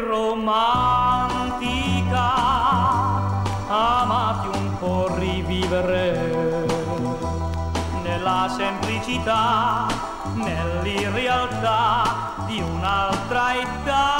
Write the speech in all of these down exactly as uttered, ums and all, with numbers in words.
romantica, amati un po' rivivere nella semplicità, nell'irrealtà di un'altra età.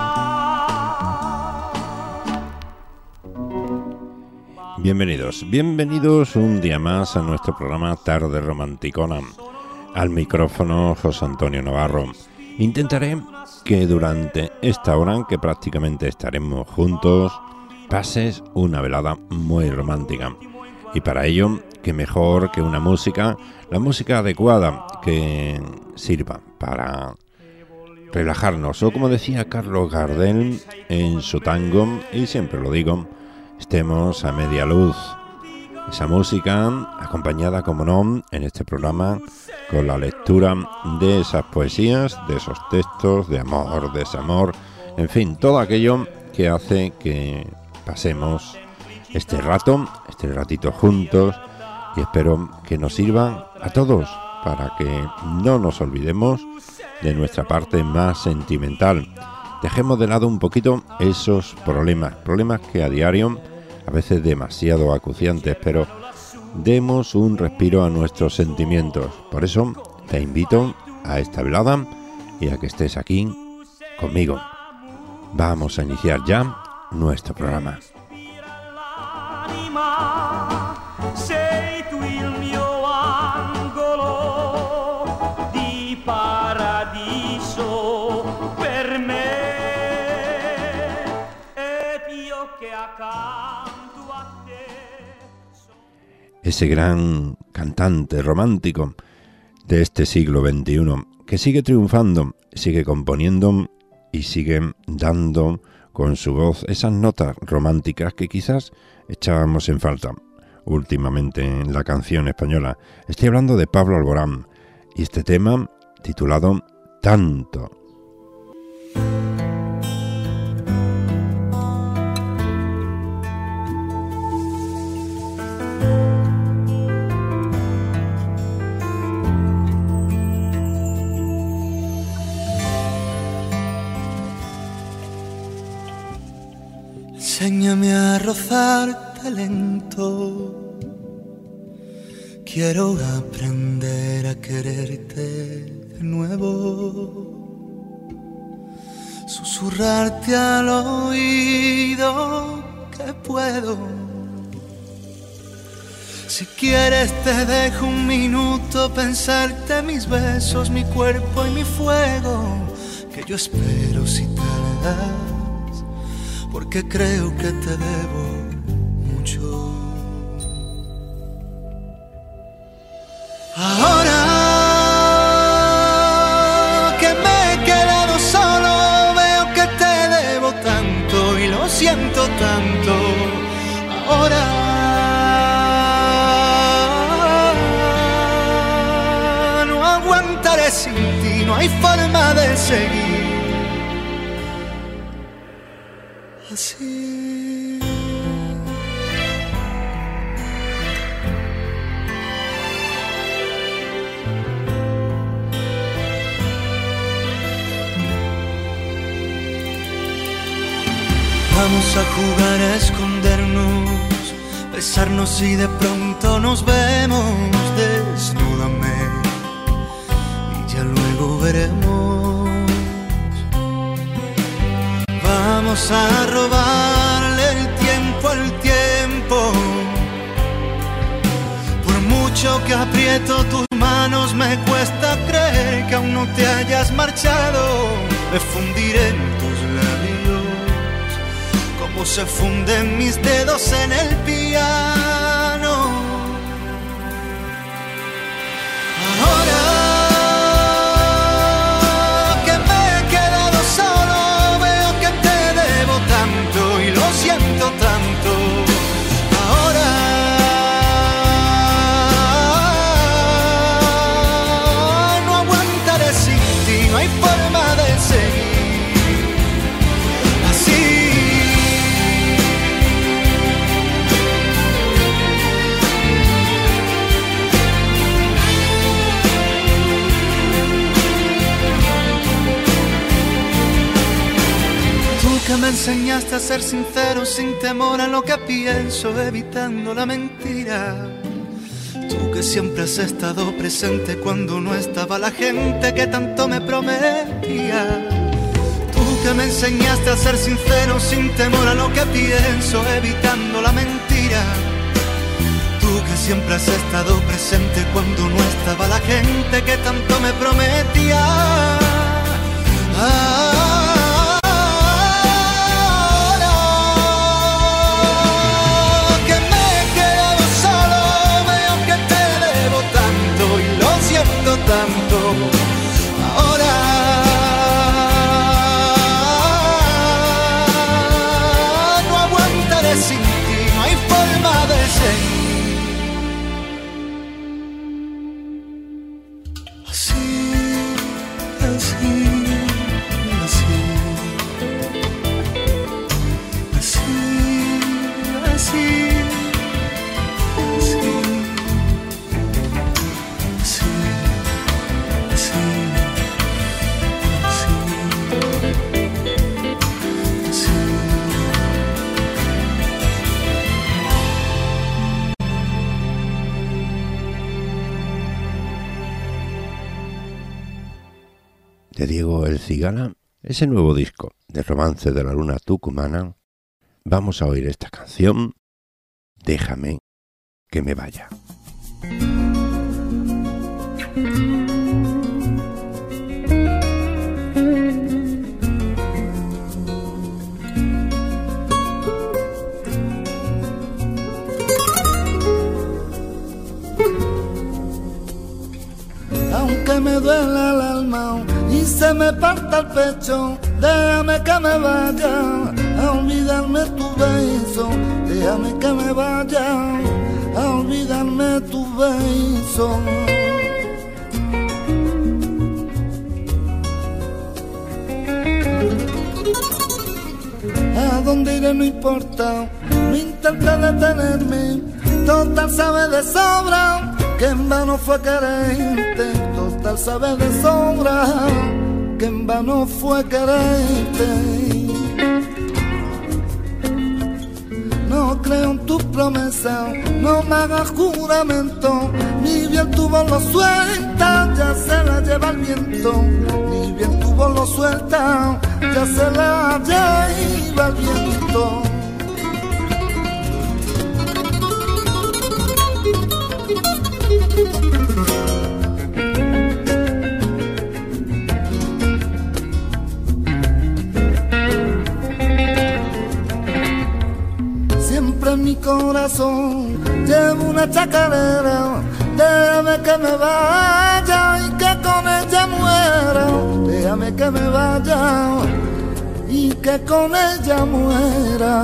Bienvenidos, bienvenidos un día más a nuestro programa Tarde Romanticona. Al micrófono José Antonio Navarro. Intentaré que durante esta hora, que prácticamente estaremos juntos, pases una velada muy romántica. Y para ello, que mejor que una música, la música adecuada que sirva para relajarnos. O como decía Carlos Gardel en su tango, y siempre lo digo, estemos a media luz. Esa música acompañada, como no, en este programa con la lectura de esas poesías, de esos textos de amor, desamor, en fin, todo aquello que hace que pasemos este rato, este ratito juntos, y espero que nos sirva a todos para que no nos olvidemos de nuestra parte más sentimental. Dejemos de lado un poquito esos problemas, problemas que a diario, a veces demasiado acuciantes, pero demos un respiro a nuestros sentimientos. Por eso te invito a esta velada y a que estés aquí conmigo. Vamos a iniciar ya nuestro programa. Sei tu il mio angolo di paradiso per me, ed io che accanto a te. Ese gran cantante romántico de este siglo veintiuno que sigue triunfando, sigue componiendo y sigue dando con su voz esas notas románticas que quizás echábamos en falta últimamente en la canción española. Estoy hablando de Pablo Alborán y este tema titulado Tanto. Enséñame a rozarte lento. Quiero aprender a quererte de nuevo. Susurrarte al oído que puedo. Si quieres te dejo un minuto pensarte mis besos, mi cuerpo y mi fuego. Que yo espero si tardas, porque creo que te debo mucho. Ahora que me he quedado solo, veo que te debo tanto y lo siento tanto. Ahora no aguantaré sin ti, no hay forma de seguir así. Vamos a jugar a escondernos, besarnos y de pronto nos vemos. Desnúdame y ya luego veremos. Vamos a robarle el tiempo al tiempo. Por mucho que aprieto tus manos, me cuesta creer que aún no te hayas marchado. Me fundiré en tus labios como se funden mis dedos en el piano. Ahora que me he quedado solo, veo que te debo tanto y lo siento tanto. Ahora no aguantaré sin ti, no hay forma de seguir así. que me enseñaste a ser sincero sin temor a lo que pienso, evitando la mentira. Tú que siempre has estado presente cuando no estaba la gente que tanto me prometía. Tú que me enseñaste a ser sincero sin temor a lo que pienso, evitando la mentira. Tú que siempre has estado presente cuando no estaba la gente que tanto me prometía. Ahora que me he quedado solo, veo que te debo tanto y lo siento tanto. Ahora no aguantaré sin ti, no hay forma de seguir. De Diego El Cigala, ese nuevo disco de Romance de la Luna Tucumana, vamos a oír esta canción, Déjame que me vaya. Aunque me duela el alma y se me parta el pecho, déjame que me vaya a olvidarme tu beso, déjame que me vaya a olvidarme tu beso. A dónde iré no importa, no intenta detenerme, total sabe de sobra que en vano fue quererte, total sabe de sobra que en vano fue quererte. No creo en tus promesas, no me hagas juramento, ni bien tu voz lo suelta, ya se la lleva el viento, ni bien tu voz lo suelta, ya se la lleva el viento. Siempre en mi corazón llevo una chacarera, déjame que me vaya y que con ella muera, déjame que me vaya y que con ella muera.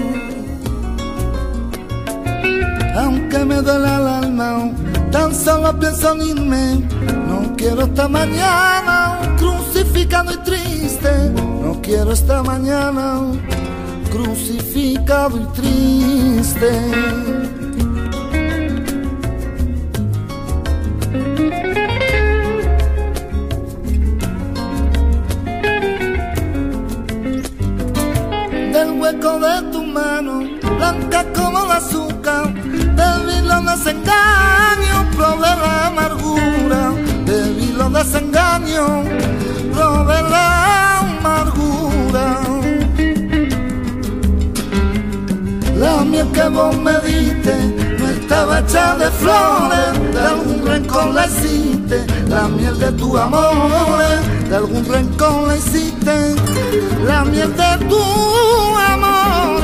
Aunque me duele el alma, tan solo pienso en irme, no quiero esta mañana crucificado y triste, no quiero esta mañana crucificado y triste. Del hueco de tu mano, blanca como el azúcar, de los desengaños, probé la amargura, de los desengaños, probé la amargura. La miel que vos me diste no estaba hecha de flores, de algún rencor la hiciste, la miel de tu amor, de algún rencor la hiciste, la miel de tu amor.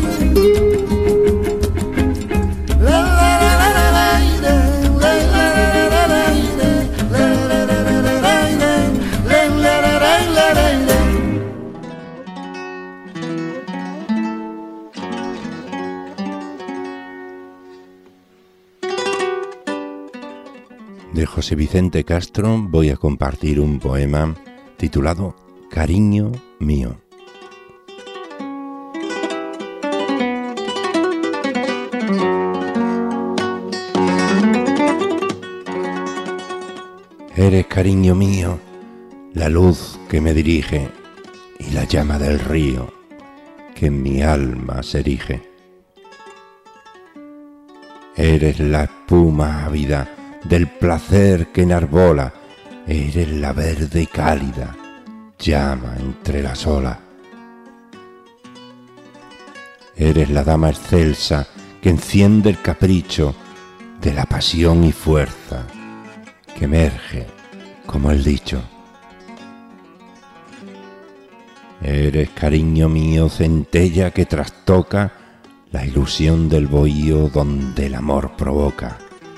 De José Vicente Castro voy a compartir un poema titulado Cariño mío. Eres, cariño mío, la luz que me dirige y la llama del río que en mi alma se erige. Eres la espuma ávida del placer que enarbola, eres la verde y cálida llama entre las olas. Eres la dama excelsa que enciende el capricho de la pasión y fuerza que emerge como el dicho. Eres, cariño mío, centella que trastoca la ilusión del bohío donde el amor provoca.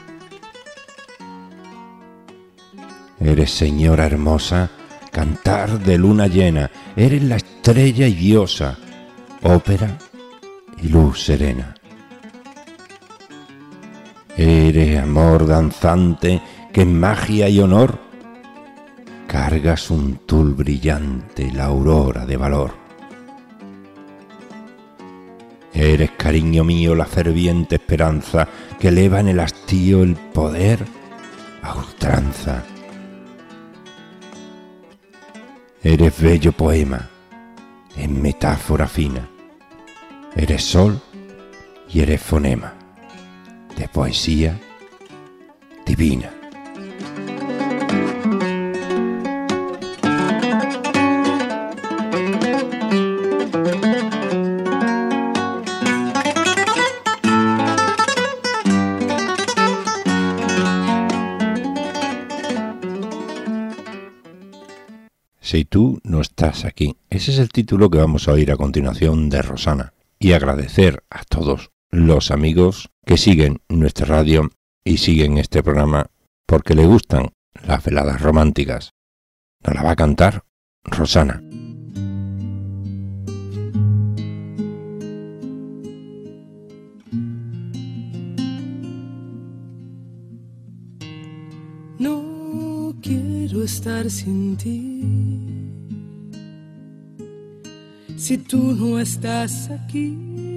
Eres, señora hermosa, cantar de luna llena, eres la estrella y diosa, ópera y luz serena. Eres, amor danzante, que en magia y honor cargas un tul brillante, la aurora de valor. Eres, cariño mío, la ferviente esperanza que eleva en el hastío el poder a ultranza. Eres bello poema en metáfora fina, eres sol y eres fonema de poesía divina. Si tú no estás aquí, ese es el título que vamos a oír a continuación de Rosana. Y agradecer a todos los amigos que siguen nuestra radio y siguen este programa porque le gustan las veladas románticas. Nos la va a cantar Rosana. No quiero estar sin ti. Si tú no estás aquí,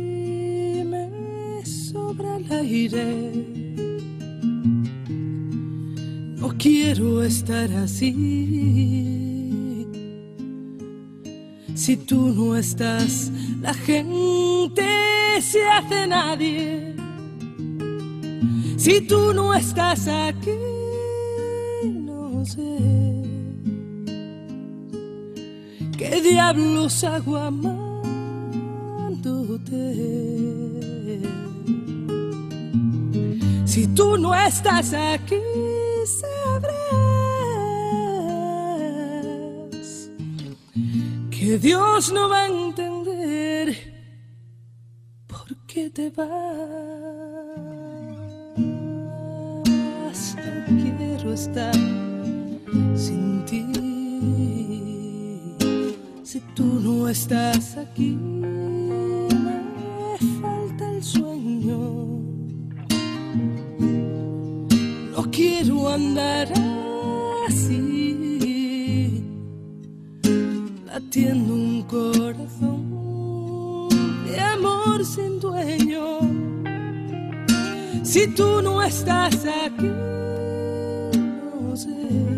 me sobra el aire. No quiero estar así. Si tú no estás, la gente se hace nadie. Si tú no estás aquí, no sé ¿qué diablos hago amándote? Si tú no estás aquí, sabrás que Dios no va a entender por qué te vas. No quiero estar sin ti. Si tú no estás aquí, me falta el sueño. No quiero andar así, latiendo un corazón de amor sin dueño. Si tú no estás aquí, no sé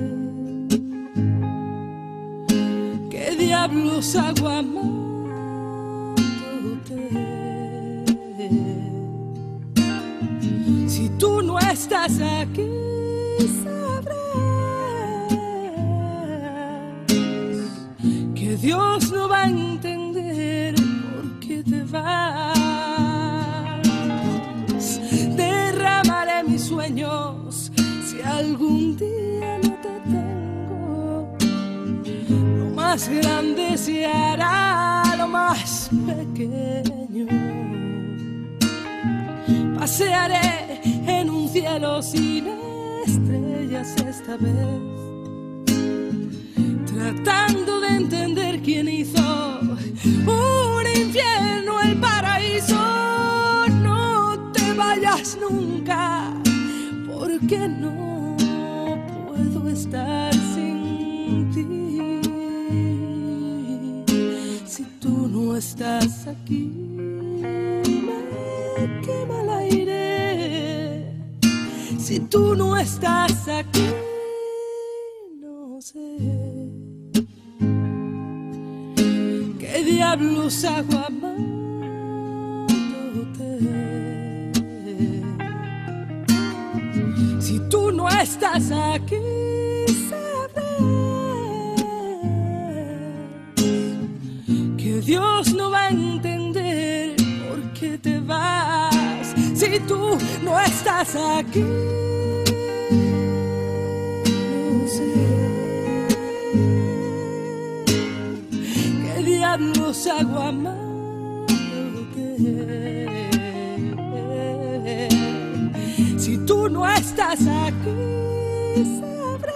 diablos hago amándote. Si tú no estás aquí, sabrás que Dios no va a entender por qué te vas. Derramaré mis sueños si algún día no te tengo. Lo más grande se hará lo más pequeño. Pasearé en un cielo sin estrellas esta vez, tratando de entender quién hizo un infierno el paraíso. No te vayas nunca, porque no puedo estar sin ti. Si tú no estás aquí, me quema el aire. Si tú no estás aquí, no sé qué diablos hago amándote. estás aquí, sabrás que Dios no va a entender por qué te vas si tú no estás aquí. No sé qué diablos hago amándote si tú no estás aquí, sabrás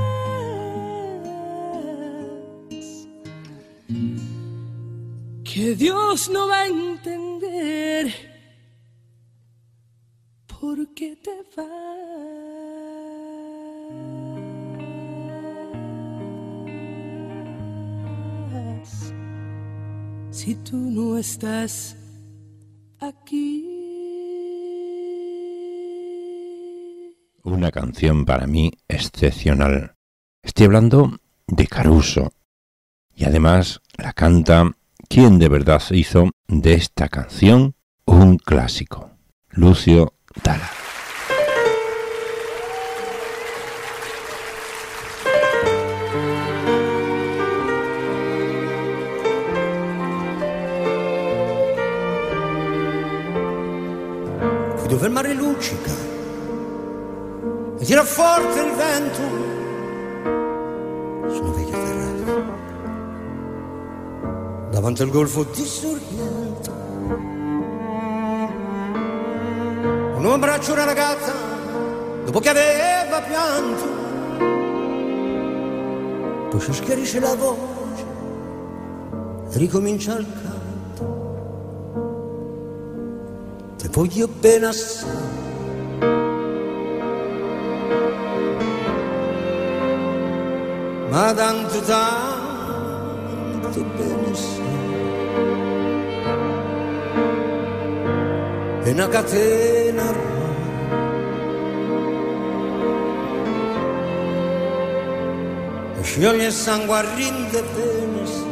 que Dios no va a entender por qué te vas si tú no estás aquí. Una canción para mí excepcional. Estoy hablando de Caruso. Y además la canta quien de verdad hizo de esta canción un clásico, Lucio Dalla. Qui dove il mare luccica e tira forte il vento su una vecchia terrazza davanti al golfo di Sorrento. Un uomo abbraccia una ragazza dopo che aveva pianto, poi si schiarisce la voce e ricomincia il canto. Te voglio bene assai, ma tanto tanto bene sei. E una catena e scioglie il sangue a rinde bene sei.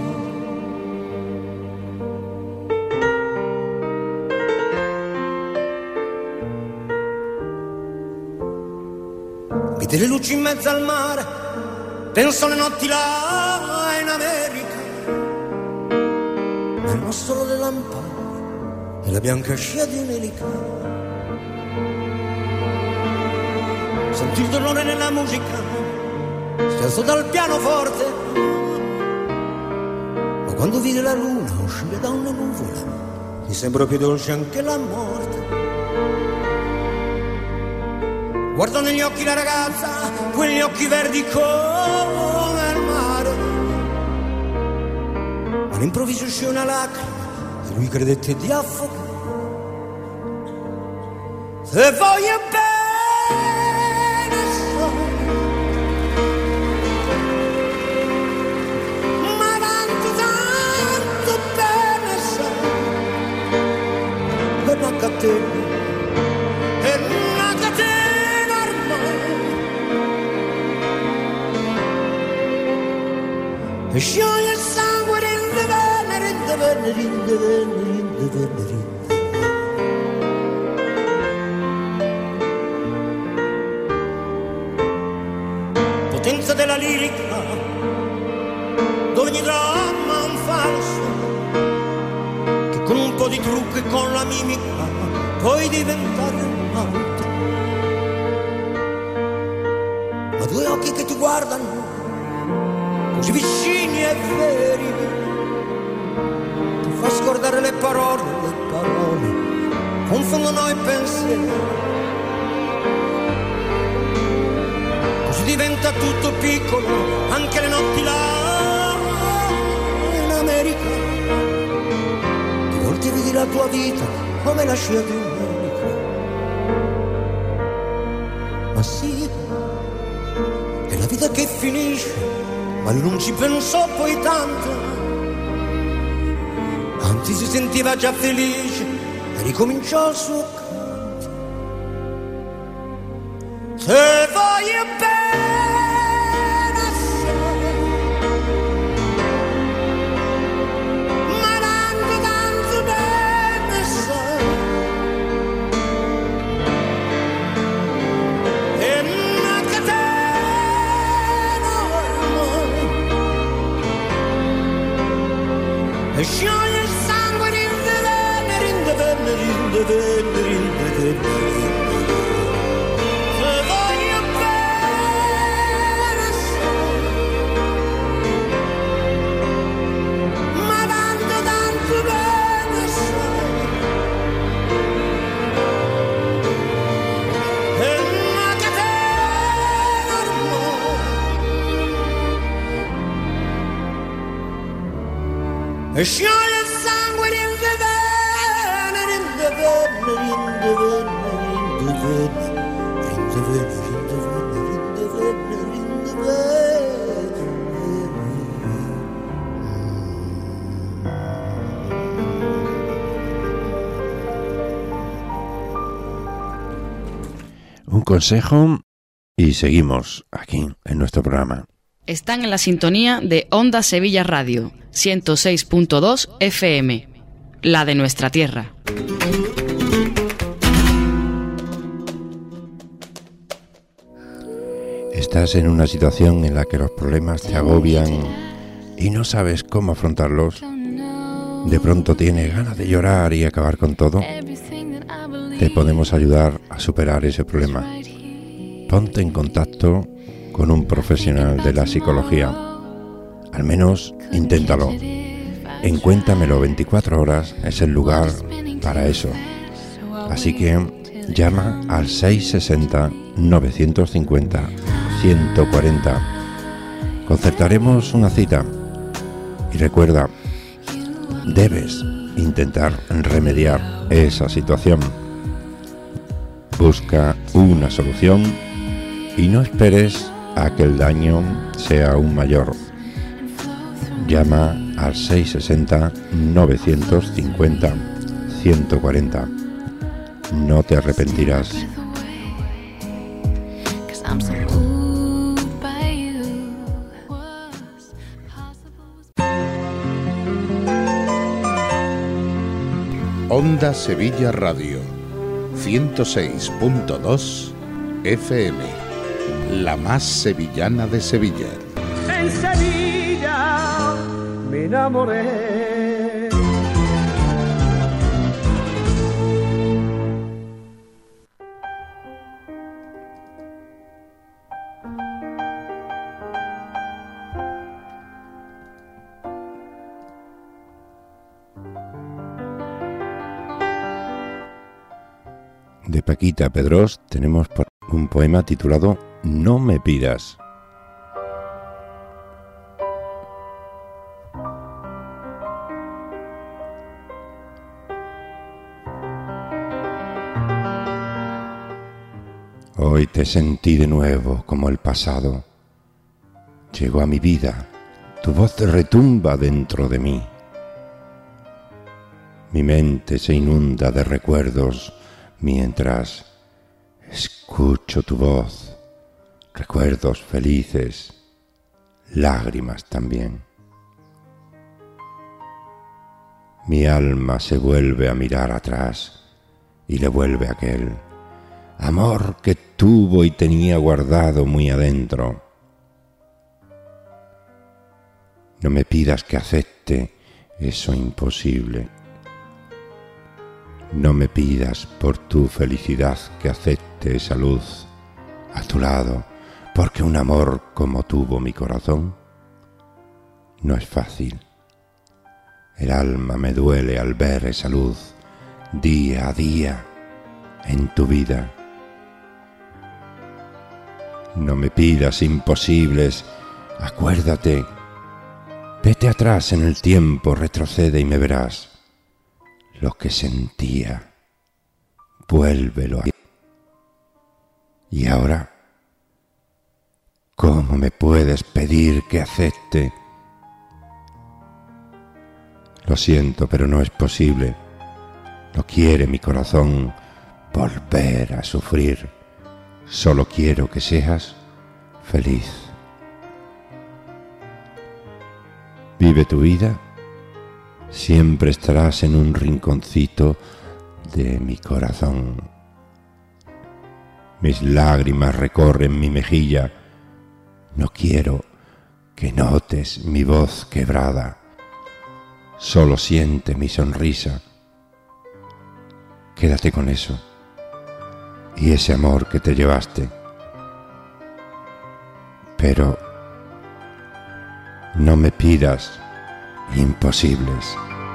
Vedi le luci in mezzo al mare, penso alle notti là in America, ma non solo le lampade e la bianca scia di un'elica. Senti il dolore nella musica, scherzo dal pianoforte, ma quando vide la luna uscire da una nuvola, mi sembra più dolce anche la morte. Guardo negli occhi la ragazza, quegli occhi verdi come il mare, ma all'improvviso uscì una lacrima e lui credette di affogare. Se voglio bene so, ma tanto tanto bene so, per una catena, per una catena ormai, e scioglie il sangue, rinde bene, rinde bene, rinde bene, rinde bene, rinde. Potenza della lirica, dove ogni dramma è un falso, che con un po' di trucco e con la mimica puoi diventare un altro. Ma due occhi che ti guardano così vicini e veri, ti fa scordare le parole, le parole confondono i pensieri. Così diventa tutto piccolo, anche le notti là in America. Di volte vedi la tua vita come la scia di un'elica. Ma sì, è la vita che finisce, ma lui non ci pensò poi tanto, anzi si sentiva già felice e ricominciò il suo canto. Se voglio bene assai, ma tanto tanto bene sai, e una e scioglie il sangue rinde venne, rinde venne, rinde venne, rinde venne. Te voglio bene assai, ma tanto tanto bene assai, e una catena ormai, e scioglie il sangue rinde venne, rinde venne, rinde venne, rinde venne, rinde venne, rinde venne, rinde venne, rinde venne. Un consejo y seguimos aquí en nuestro programa. Están en la sintonía de Onda Sevilla Radio, ciento seis punto dos F M, la de nuestra tierra. Estás en una situación en la que los problemas te agobian y no sabes cómo afrontarlos. De pronto tienes ganas de llorar y acabar con todo. Te podemos ayudar a superar ese problema. Ponte en contacto con un profesional de la psicología. Al menos inténtalo. En Cuéntamelo veinticuatro horas es el lugar para eso. Así que llama al seis seis cero, nueve cinco cero, uno cuatro cero. Concertaremos una cita. Y recuerda, debes intentar remediar esa situación. Busca una solución y no esperes a que el daño sea aún mayor. Llama al seis seis cero, nueve cinco cero, uno cuatro cero. No te arrepentirás. Onda Sevilla Radio, ciento seis punto dos F M, la más sevillana de Sevilla. En Sevilla me enamoré. De Paquita Pedrós tenemos un poema titulado No me pidas. Hoy te sentí de nuevo como el pasado. Llegó a mi vida, tu voz retumba dentro de mí. Mi mente se inunda de recuerdos mientras escucho tu voz, recuerdos felices, lágrimas también. Mi alma se vuelve a mirar atrás y le vuelve aquel amor que tuvo y tenía guardado muy adentro. No me pidas que acepte eso imposible. No me pidas por tu felicidad que acepte esa luz a tu lado, porque un amor como tuvo mi corazón no es fácil. El alma me duele al ver esa luz día a día en tu vida. No me pidas imposibles, acuérdate, vete atrás en el tiempo, retrocede y me verás. Lo que sentía, vuélvelo a... Y ahora, ¿cómo me puedes pedir que acepte? Lo siento, pero no es posible. No quiere mi corazón volver a sufrir. Solo quiero que seas feliz. Vive tu vida. Siempre estarás en un rinconcito de mi corazón. Mis lágrimas recorren mi mejilla. No quiero que notes mi voz quebrada. solo siente mi sonrisa. Quédate con eso y ese amor que te llevaste. Pero no me pidas imposibles.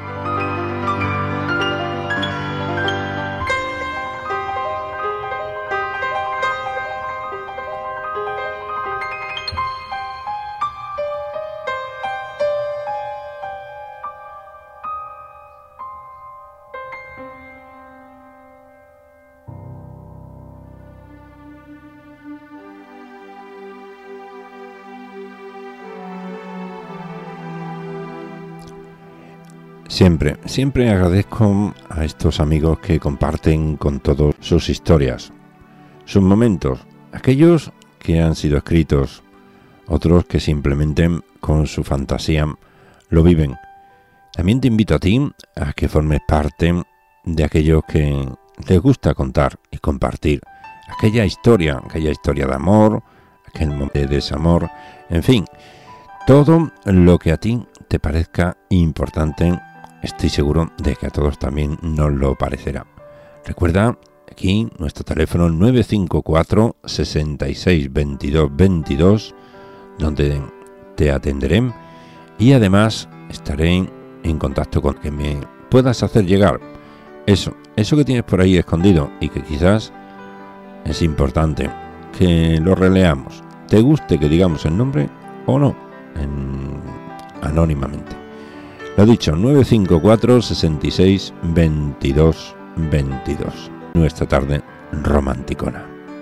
Siempre, siempre agradezco a estos amigos que comparten con todos sus historias, sus momentos, aquellos que han sido escritos, otros que simplemente con su fantasía lo viven. También te invito a ti a que formes parte de aquellos que les gusta contar y compartir aquella historia, aquella historia de amor, aquel momento de desamor, en fin, todo lo que a ti te parezca importante. Estoy seguro de que a todos también nos lo parecerá. Recuerda aquí nuestro teléfono nueve cinco cuatro, seis seis dos dos dos dos, donde te atenderé y además estaré en contacto con que me puedas hacer llegar eso, eso que tienes por ahí escondido y que quizás es importante que lo releamos. Te guste que digamos el nombre o no, en, anónimamente. Lo dicho, nueve cinco cuatro, seis seis dos dos dos dos. Nuestra tarde romanticona.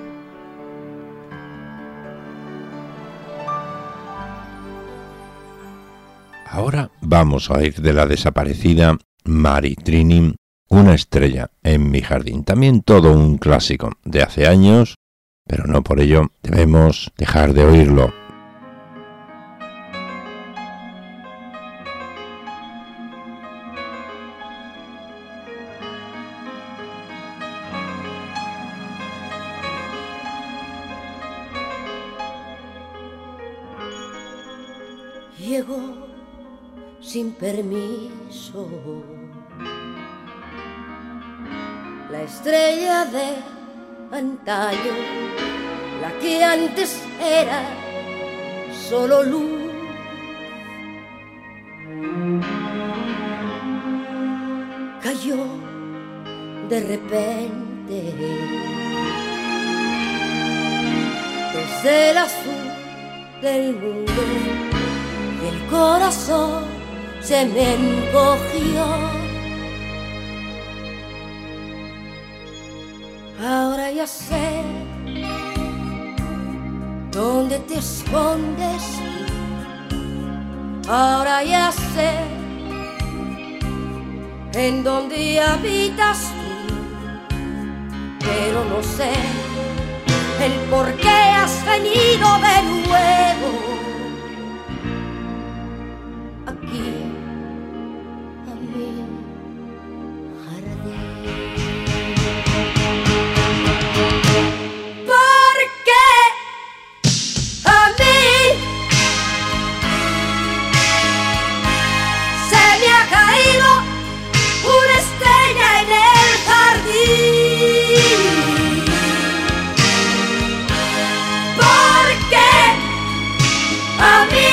Ahora vamos a ir de la desaparecida Mari Trini, Una estrella en mi jardín. También todo un clásico de hace años, pero no por ello debemos dejar de oírlo. Llegó sin permiso la estrella de antaño, la que antes era solo luz. Cayó de repente desde el azul del mundo. El corazón se me encogió. Ahora ya sé dónde te escondes tú. Ahora ya sé en dónde habitas tú. Pero no sé el por qué has venido de nuevo aquí a mi jardín. Porque a mí se me ha caído una estrella en el jardín. Porque a mí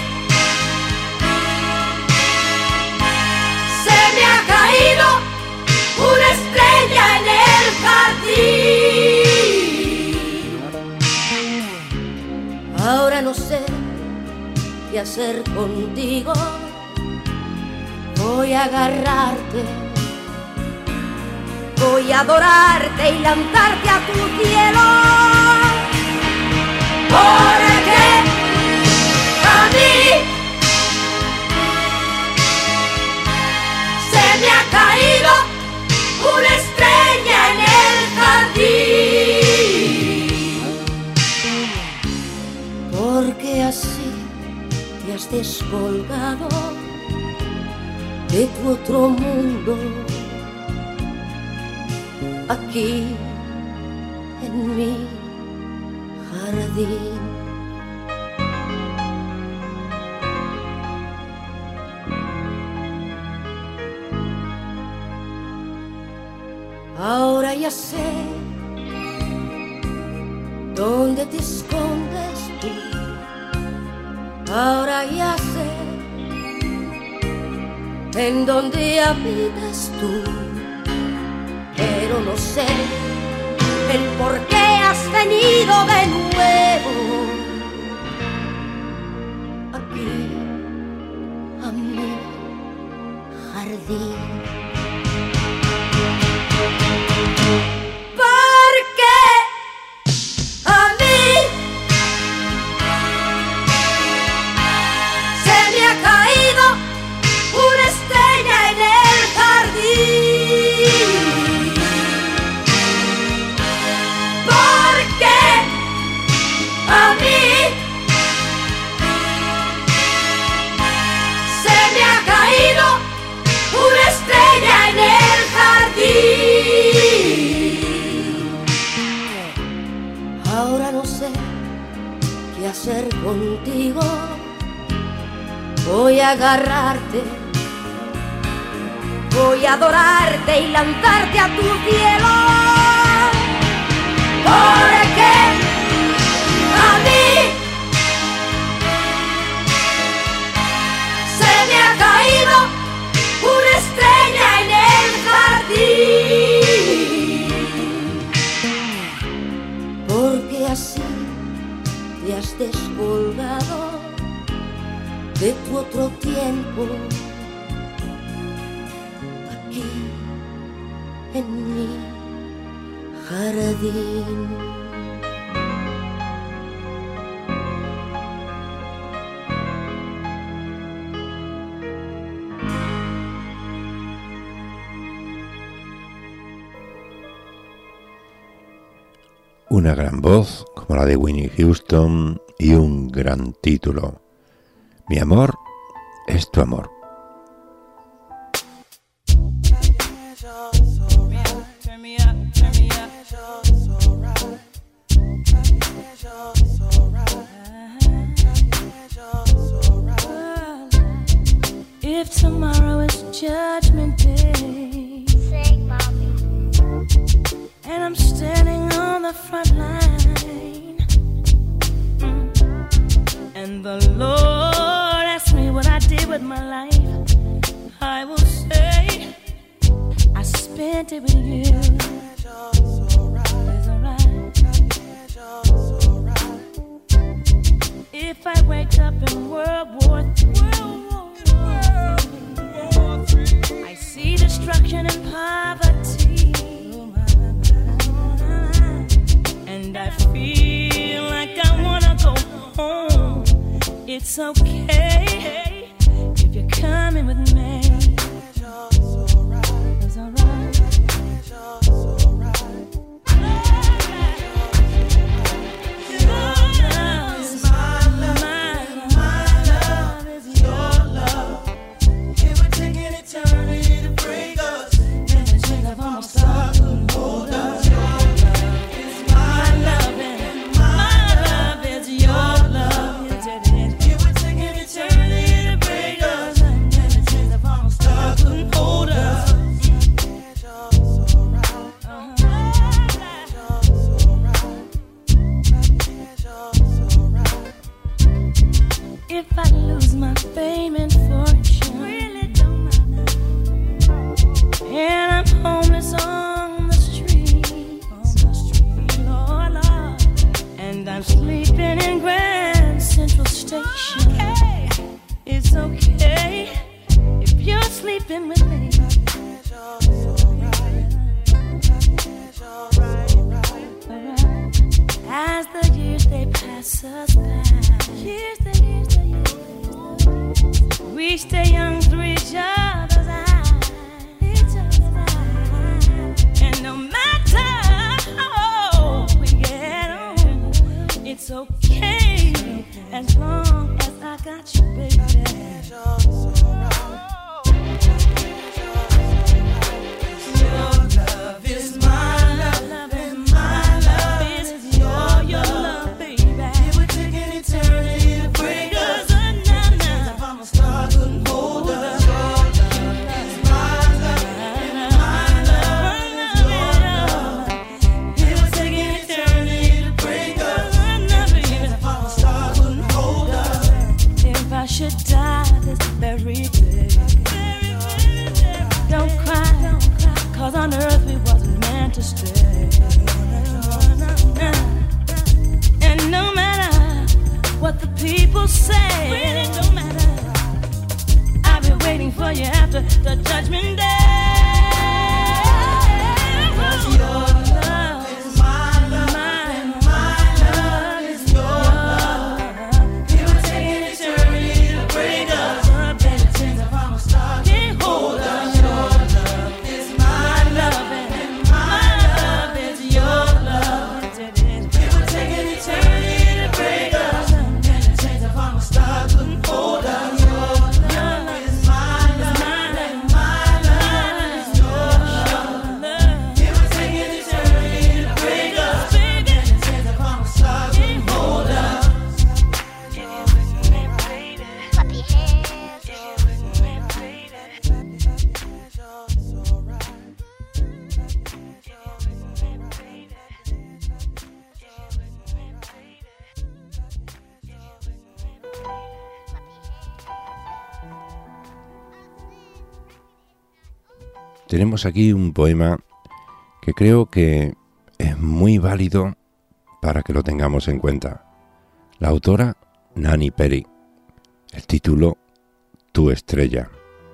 una estrella en el jardín. Ahora no sé qué hacer contigo. Voy a agarrarte, voy a adorarte y lanzarte a tu cielo. Porque a mí se me ha caído una estrella en el jardín. Porque así te has descolgado de tu otro mundo, aquí en mi jardín. Ahora ya sé dónde te escondes tú. Ahora ya sé en dónde habitas tú. Pero no sé el por qué has venido de nuevo aquí a mi jardín. Porque a mí se me ha caído una estrella en el jardín. Porque a mí se me ha caído una estrella en el jardín. Ahora no sé qué hacer contigo. Voy a agarrarte, voy a adorarte y lanzarte a tu cielo. Porque a mí se me ha caído una estrella en el jardín. Porque así te has descolgado de tu otro tiempo aquí en mi jardín. Una gran voz como la de Whitney Houston y un gran título. Mi amor es tu amor. If tomorrow is Judgment Day, sing, mommy. And I'm standing on the front line, mm. and the Lord asks me what I did with my life, I will say I spent it with you. It's alright. If I wake up in World War Three, I see destruction and poverty, and I feel like I wanna go home. It's okay if you're coming with me. It's alright. If I lose my fame and fortune, really don't matter, and I'm homeless on the street, on the street, Lord, Lord, and I'm sleeping in Grand Central Station, okay. It's okay if you're sleeping with me. As the years they pass us by, years the years the years, we stay young through each other's eyes, each other's eyes. And no matter how we get on, it's okay as long as I got you, baby. stay. And no matter what the people say, really don't matter. I'll be waiting for you after the judgment day. 'Cause your love is my love, and my love is your love. It would take an eternity to break us up, and it seems if I'm a star, can't hold us. Your love is my love, and my love is your love. It would take an eternity to break us up, and it seems if I'm a star, couldn't hold us. Your love is my love, and my love is your love. It would take an eternity to break us, and it seems if I'm a star, couldn't hold us. Tenemos aquí un poema que creo que es muy válido para que lo tengamos en cuenta. La autora, Nani Perry. El título, Tu estrella.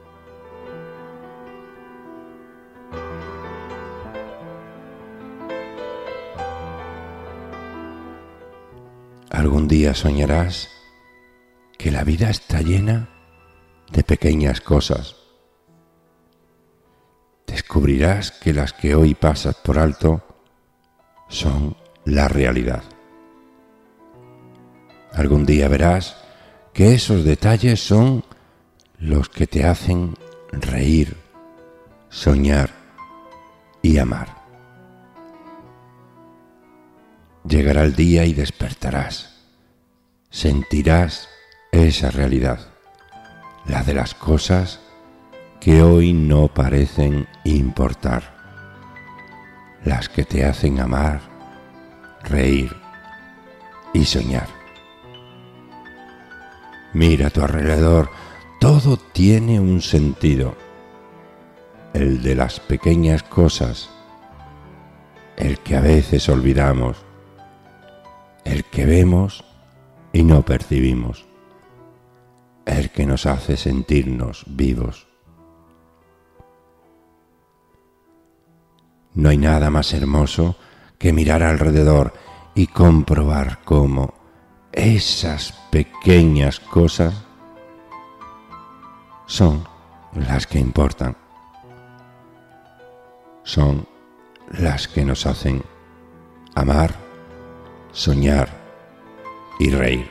Algún día soñarás que la vida está llena de pequeñas cosas. Descubrirás que las que hoy pasas por alto son la realidad. Algún día verás que esos detalles son los que te hacen reír, soñar y amar. Llegará el día y despertarás. Sentirás esa realidad, la de las cosas que hoy no parecen importar, las que te hacen amar, reír y soñar. Mira a tu alrededor, todo tiene un sentido, el de las pequeñas cosas, el que a veces olvidamos, el que vemos y no percibimos, el que nos hace sentirnos vivos. No hay nada más hermoso que mirar alrededor y comprobar cómo esas pequeñas cosas son las que importan, son las que nos hacen amar, soñar y reír.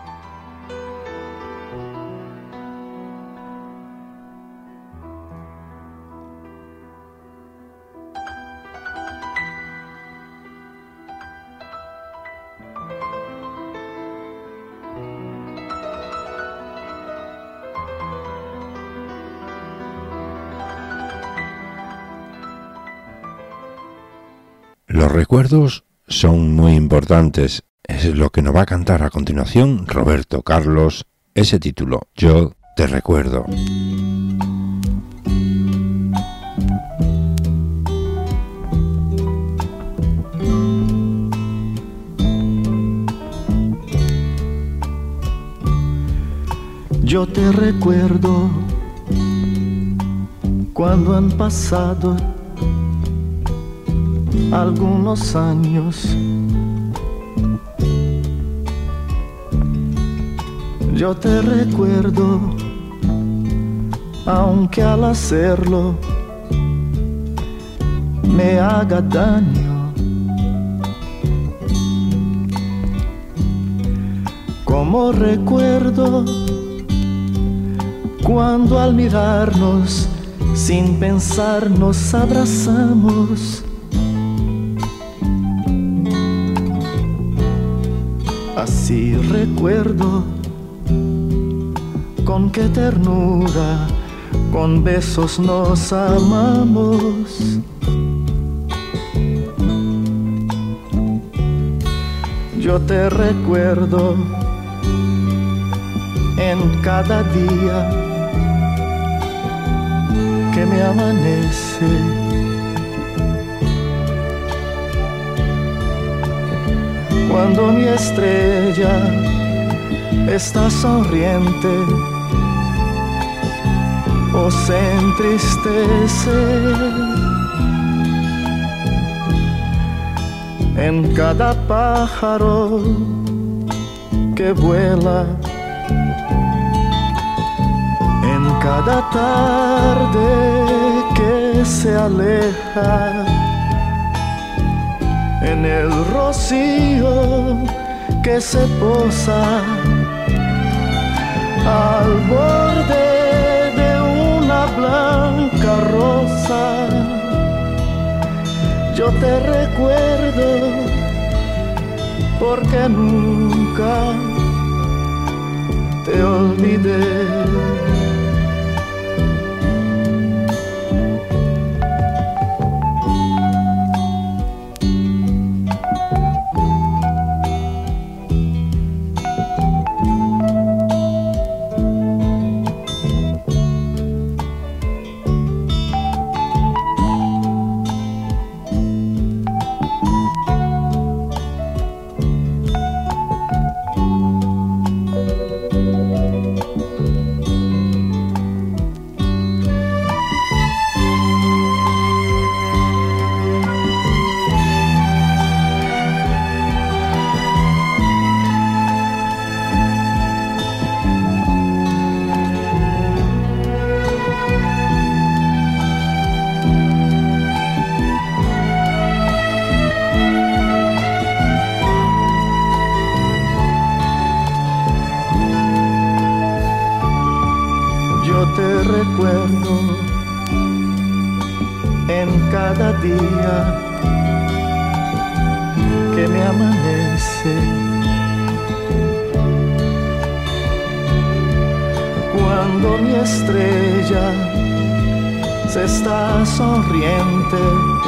Los recuerdos son muy importantes. Es lo que nos va a cantar a continuación Roberto Carlos, ese título, Yo te recuerdo. Yo te recuerdo cuando han pasado algunos años. Yo te recuerdo, aunque al hacerlo me haga daño. Como recuerdo cuando al mirarnos sin pensar nos abrazamos. Así recuerdo con qué ternura, con besos nos amamos. Yo te recuerdo en cada día que me amanece, Cuando mi estrella está sonriente o se entristece, en cada pájaro que vuela, en cada tarde que se aleja, en el rocío que se posa al borde de una blanca rosa. Yo te recuerdo porque nunca te olvidé. En cada día que me amanece, cuando mi estrella se está sonriente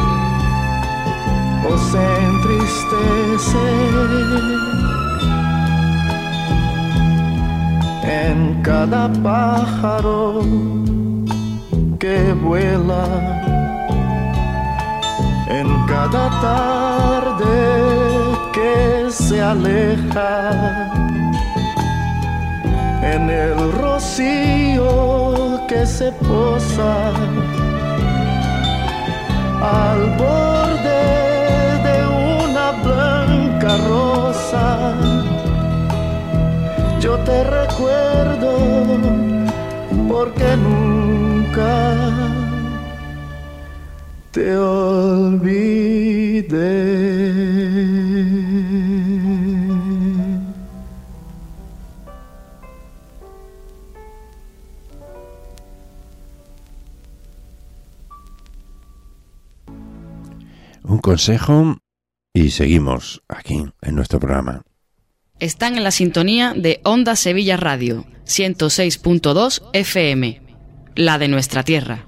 o se entristece, en cada pájaro que vuela, en cada tarde que se aleja, en el rocío que se posa al borde de una blanca rosa. Yo te recuerdo porque nunca te olvidé. Un consejo y seguimos aquí en nuestro programa. Están en la sintonía de Onda Sevilla Radio, ciento seis punto dos F M, la de nuestra tierra.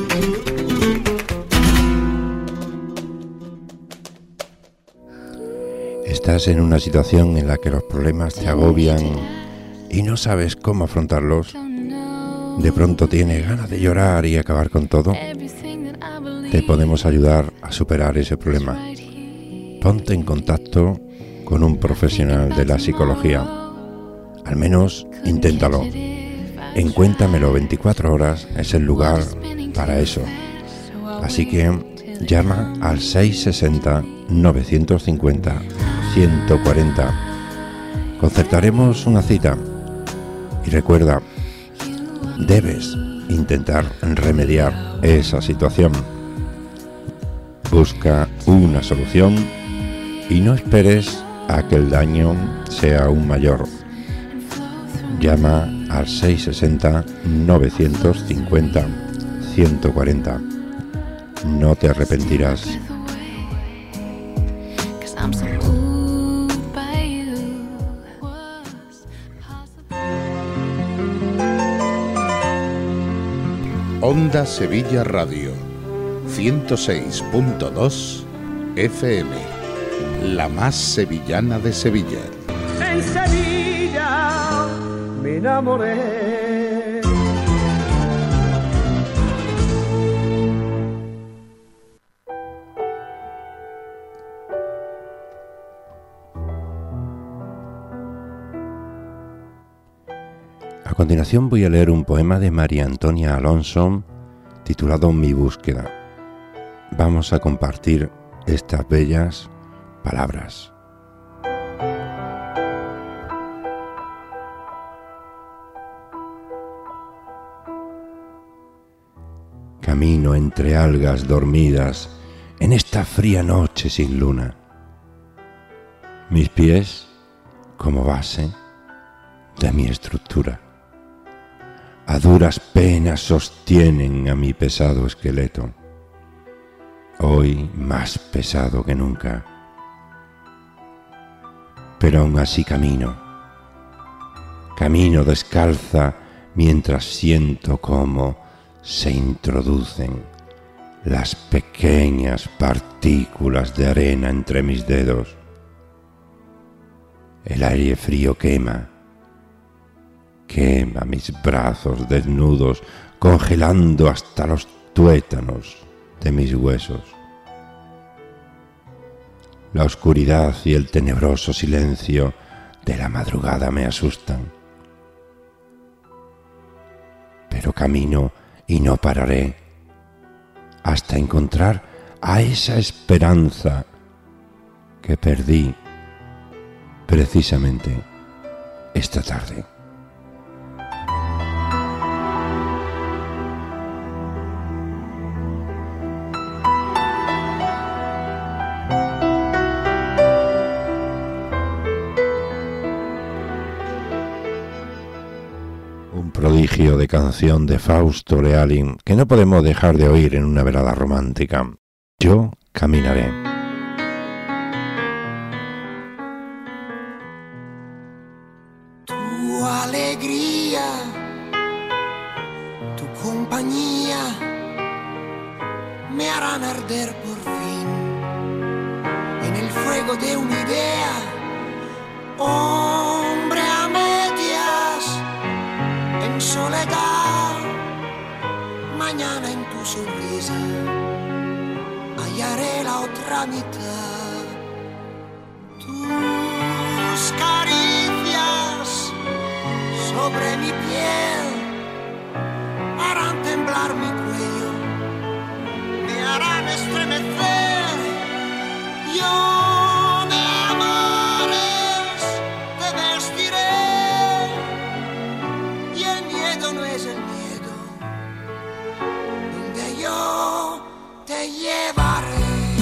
Estás en una situación en la que los problemas te agobian y no sabes cómo afrontarlos. De pronto tienes ganas de llorar y acabar con todo. Te podemos ayudar a superar ese problema. Ponte en contacto con un profesional de la psicología. Al menos inténtalo. En Cuéntamelo veinticuatro horas es el lugar para eso. Así que llama al seis sesenta, novecientos cincuenta, ciento cuarenta. Concertaremos una cita. Y recuerda, debes intentar remediar esa situación. Busca una solución y no esperes a que el daño sea aún mayor. Llama al seis sesenta, novecientos cincuenta, ciento cuarenta. No te arrepentirás. Onda Sevilla Radio, ciento seis punto dos F M, la más sevillana de Sevilla. En Sevilla me enamoré. continuación voy a leer un poema de María Antonia Alonso titulado Mi búsqueda. Vamos a compartir estas bellas palabras. Camino entre algas dormidas en esta fría noche sin luna. Mis pies como base de mi estructura. A duras penas sostienen a mi pesado esqueleto, hoy más pesado que nunca. Pero aún así camino, camino descalza mientras siento cómo se introducen las pequeñas partículas de arena entre mis dedos. El aire frío quema, quema mis brazos desnudos, congelando hasta los tuétanos de mis huesos. La oscuridad y el tenebroso silencio de la madrugada me asustan. Pero camino y no pararé hasta encontrar a esa esperanza que perdí precisamente esta tarde. Prodigio de canción de Fausto Leali que no podemos dejar de oír en una velada romántica. Yo caminaré. Tu alegría, tu compañía me harán arder por fin en el fuego de una idea, hombre a medias, en soledad. Mañana en tu sonrisa hallaré la otra mitad. Tus caricias sobre mi piel harán temblar mi cuello, me harán estremecer. Yo de amores te vestiré y el miedo no es el miedo, donde yo te llevaré.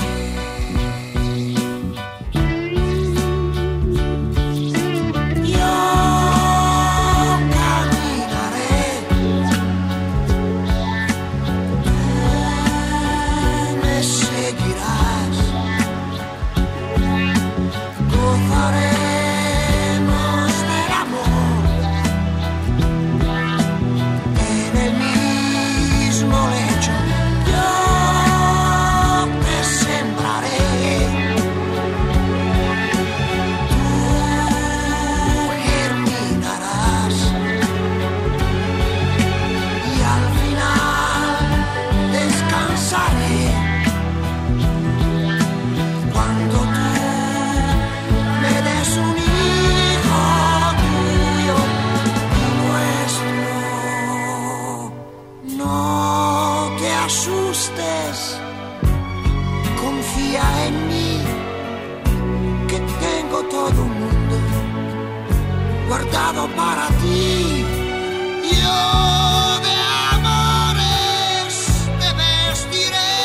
Confía en mí, que tengo todo un mundo guardado para ti. Yo de amores te vestiré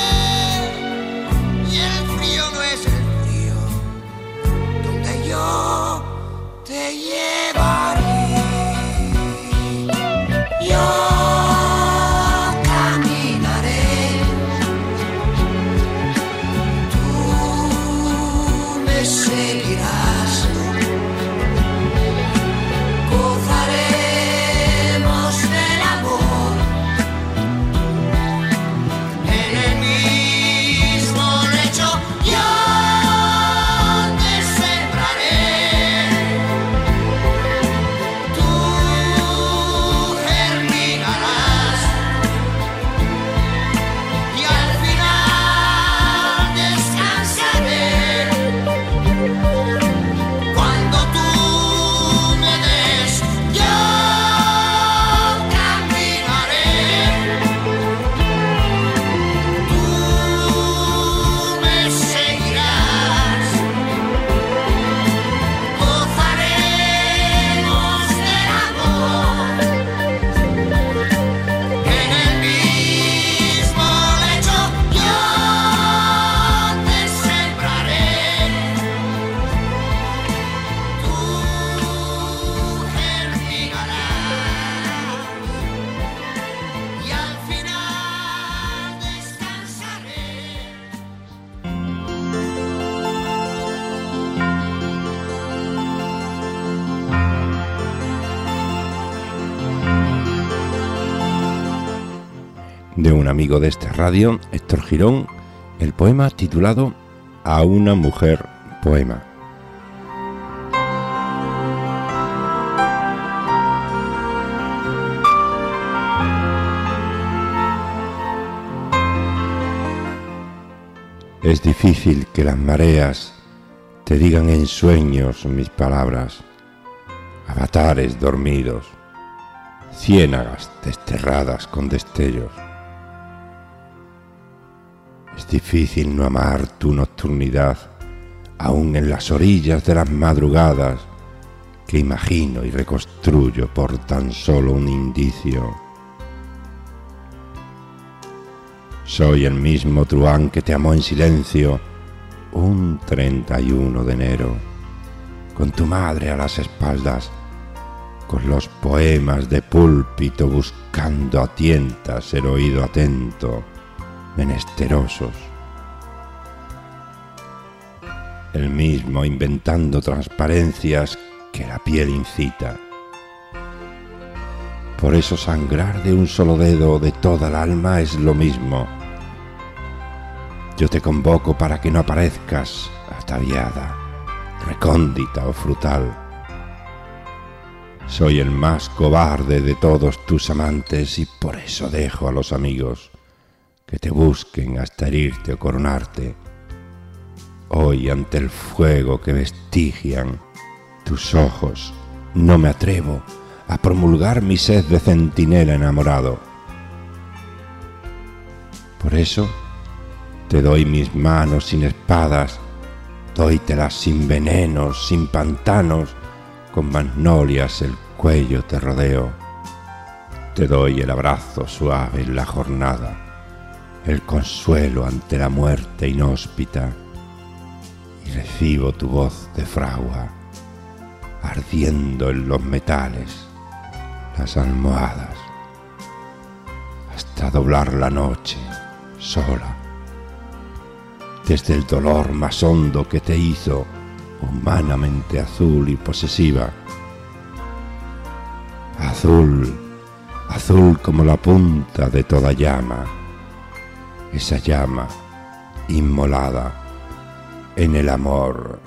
y el frío no es el frío, donde yo te llevaré. Yo seguirás, gozaremos del amor de un amigo de esta radio, Héctor Girón, el poema titulado A una mujer poema. Es difícil que las mareas te digan en sueños mis palabras, avatares dormidos, ciénagas desterradas con destellos. Es difícil no amar tu nocturnidad, aún en las orillas de las madrugadas que imagino y reconstruyo por tan solo un indicio. Soy el mismo truán que te amó en silencio un treinta y uno de enero, con tu madre a las espaldas, con los poemas de púlpito buscando a tientas el oído atento, menesterosos. El mismo inventando transparencias que la piel incita. Por eso sangrar de un solo dedo de toda el alma es lo mismo. Yo te convoco para que no aparezcas ataviada, recóndita o frutal. Soy el más cobarde de todos tus amantes y por eso dejo a los amigos que te busquen hasta herirte o coronarte. Hoy ante el fuego que vestigian tus ojos no me atrevo a promulgar mi sed de centinela enamorado. Por eso te doy mis manos sin espadas, dóytelas sin venenos, sin pantanos, con magnolias el cuello te rodeo. Te doy el abrazo suave en la jornada, el consuelo ante la muerte inhóspita, y recibo tu voz de fragua, ardiendo en los metales, las almohadas, hasta doblar la noche sola, desde el dolor más hondo que te hizo humanamente azul y posesiva, azul, azul como la punta de toda llama, esa llama inmolada en el amor.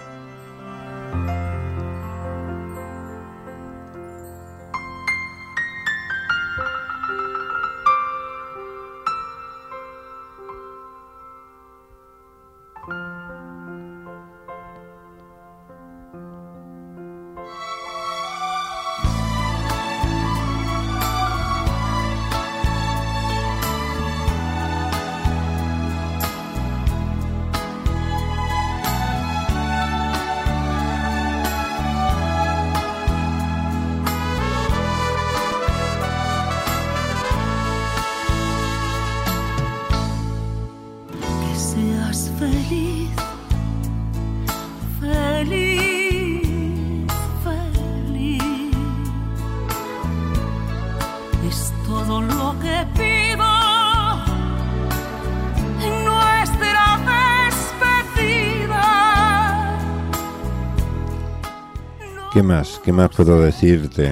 ¿Qué más? ¿Qué más puedo decirte?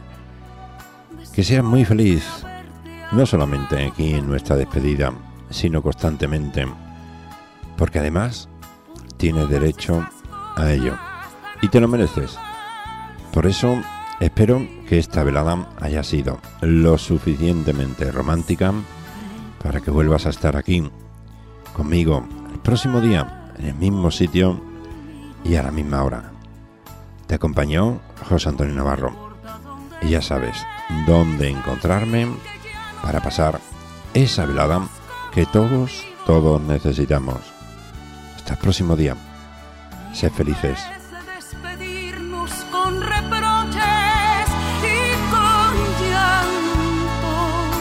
Que seas muy feliz, no solamente aquí en nuestra despedida, sino constantemente, porque además tienes derecho a ello y te lo mereces. Por eso espero que esta velada haya sido lo suficientemente romántica para que vuelvas a estar aquí conmigo el próximo día en el mismo sitio y a la misma hora. Te acompañó José Antonio Navarro y ya sabes dónde encontrarme para pasar esa velada que todos, todos necesitamos. Hasta el próximo día. Sed felices. Despedirnos con reproches y con llantos.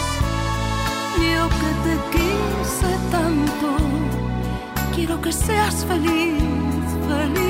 Yo que te quise tanto, quiero que seas feliz, feliz.